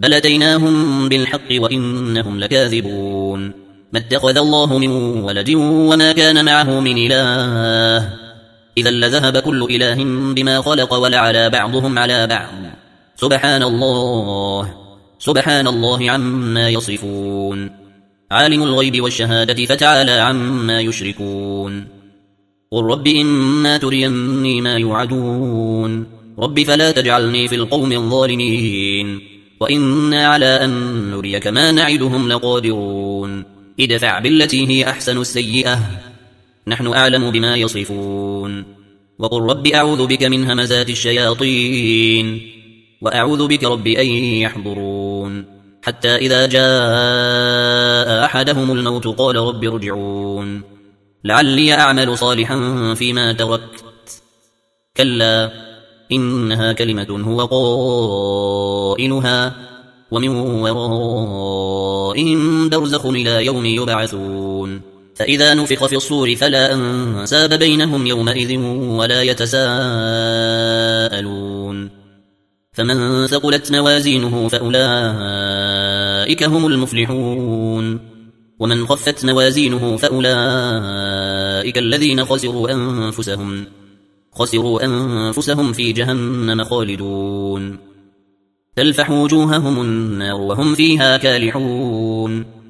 بل أتيناهم بالحق وإنهم لكاذبون ما اتخذ الله من ولد وما كان معه من إله إذا لذهب كل إله بما خلق ولعلى بعضهم على بعض سبحان الله عما يصفون عالم الغيب والشهادة فتعالى عما يشركون قل رب إما تريني ما يوعدون رب فلا تجعلني في القوم الظالمين وإنا على أن نريك ما نعدهم لقادرون ادفع بالتي هي أحسن السيئة نحن أعلم بما يصفون وقل رب أعوذ بك من همزات الشياطين وأعوذ بك رب أن يحضرون حتى إذا جاء أحدهم الموت قال رب ارجعون لعلي أعمل صالحا فيما تركت كلا إنها كلمة هو قائلها ومن ورائهم برزخ إلى يوم يبعثون فإذا نفخ في الصور فلا أنساب بينهم يومئذ ولا يتساءلون فمن ثقلت موازينه فأولئك هم المفلحون ومن خفت موازينه فأولئك الذين خسروا أنفسهم في جهنم خالدون تلفح وجوههم النار وهم فيها كالحون